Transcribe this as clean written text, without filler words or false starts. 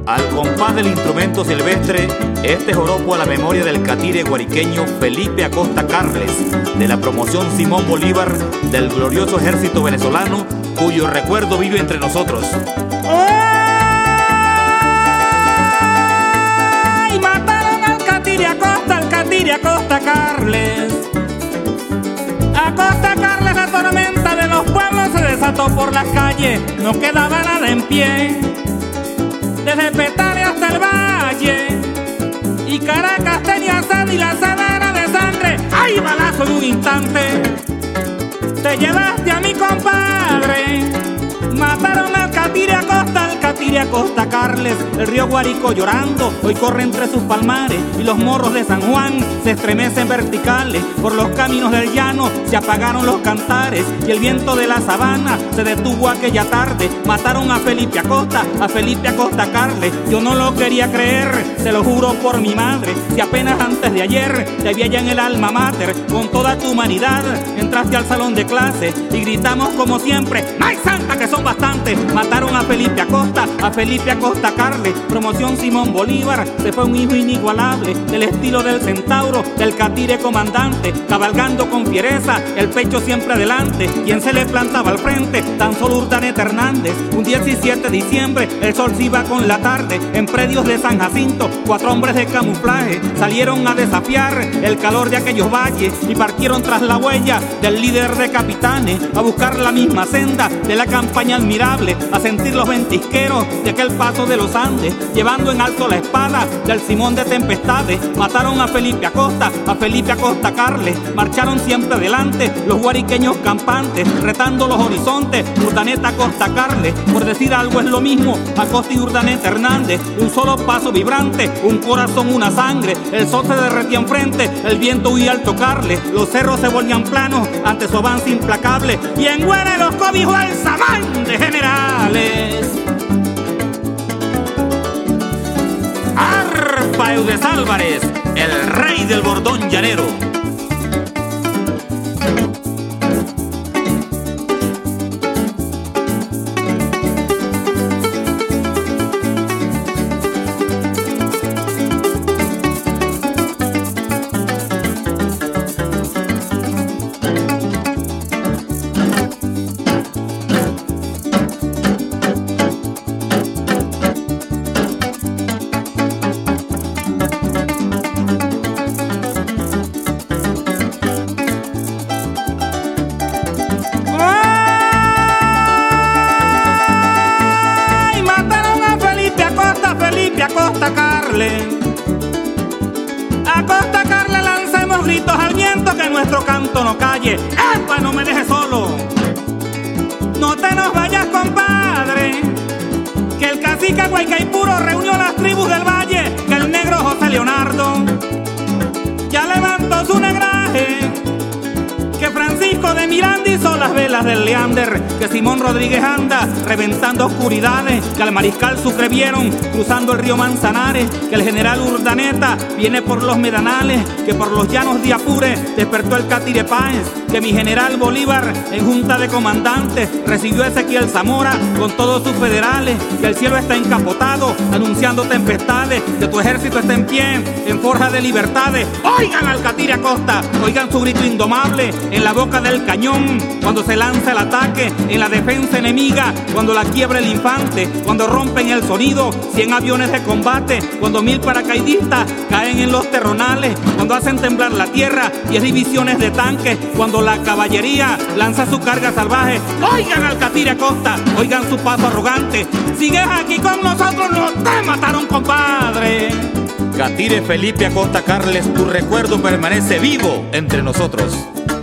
Al compás del instrumento silvestre, este joropo a la memoria del catire guariqueño Felipe Acosta Carles, de la promoción Simón Bolívar del glorioso ejército venezolano, cuyo recuerdo vive entre nosotros. ¡Ay! Mataron al catire Acosta Carles. Acosta Carles, la tormenta de los pueblos se desató por las calles, no quedaba nada en pie. Desde Petare hasta el Valle, y Caracas tenía sed y la sed era de sangre. ¡Ay, balazo en un instante! Te llevaste a mi compadre. Mataron al catire Acosta Carles. El río Guárico llorando hoy corre entre sus palmares, y los morros de San Juan se estremecen verticales. Por los caminos del llano se apagaron los cantares, y el viento de la sabana se detuvo aquella tarde. Mataron a Felipe Acosta Carles. Yo no lo quería creer, se lo juro por mi madre. Si apenas antes de ayer te vi allá en el alma mater, con toda tu humanidad entraste al salón de clase y gritamos como siempre: ¡Ay, santa, que son bastantes! Mataron a Felipe Acosta Carles. Promoción Simón Bolívar, se fue un hijo inigualable, del estilo del centauro, del catire comandante, cabalgando con fiereza, el pecho siempre adelante. Quien se le plantaba al frente, tan solo Urdaneta Hernández. Un 17 de diciembre, el sol se iba con la tarde, en predios de San Jacinto, 4 hombres de camuflaje salieron a desafiar el calor de aquellos valles y partieron tras la huella del líder de capitanes, a buscar la misma senda de la campaña admirable, a sentir los ventisqueros de aquel paso de los Andes, llevando en alto la espada del Simón de Tempestades. Mataron a Felipe Acosta Carles. Marcharon siempre adelante los guariqueños campantes, retando los horizontes. Urdaneta Acosta Carles, por decir algo es lo mismo, Acosta y Urdaneta Hernández. Un solo paso vibrante, un corazón, una sangre. El sol se derretía enfrente, el viento huía al tocarle. Los cerros se volvían planos ante su avance implacable, y en Güere los cobijó el samán de generales. Arpa Eudes Álvarez, el rey del bordón llanero. Acosta Carles, lancemos gritos al viento, que nuestro canto no calle. ¡Epa, no me dejes solo! No te nos vayas, compadre, que el cacique Guaycaipuro reunió las tribus del valle, que el negro José Leonardo ya levantó su negraje, que Francisco de Miranda hizo las velas del Leander, que Simón Rodríguez anda reventando oscuridades, que al mariscal Sucre vieron cruzando el río Manzanares, que el general Urdaneta viene por los Medanales, que por los llanos de Apure despertó el catire Páez, que mi general Bolívar en junta de comandantes recibió a Ezequiel Zamora con todos sus federales, que el cielo está encapotado anunciando tempestades, que tu ejército está en pie en forja de libertades. Oigan al catire Acosta, oigan su grito indomable en la boca del cañón, cuando se lanza el ataque en la defensa enemiga, cuando la quiebra el infante, cuando rompen el sonido 100 aviones de combate, cuando 1000 paracaidistas caen en los terronales, cuando hacen temblar la tierra 10 divisiones de tanques, cuando la caballería lanza su carga salvaje. Oigan al catire Acosta, oigan su paso arrogante. Sigues aquí con nosotros, no te mataron, compadre. Catire Felipe Acosta Carles, tu recuerdo permanece vivo entre nosotros.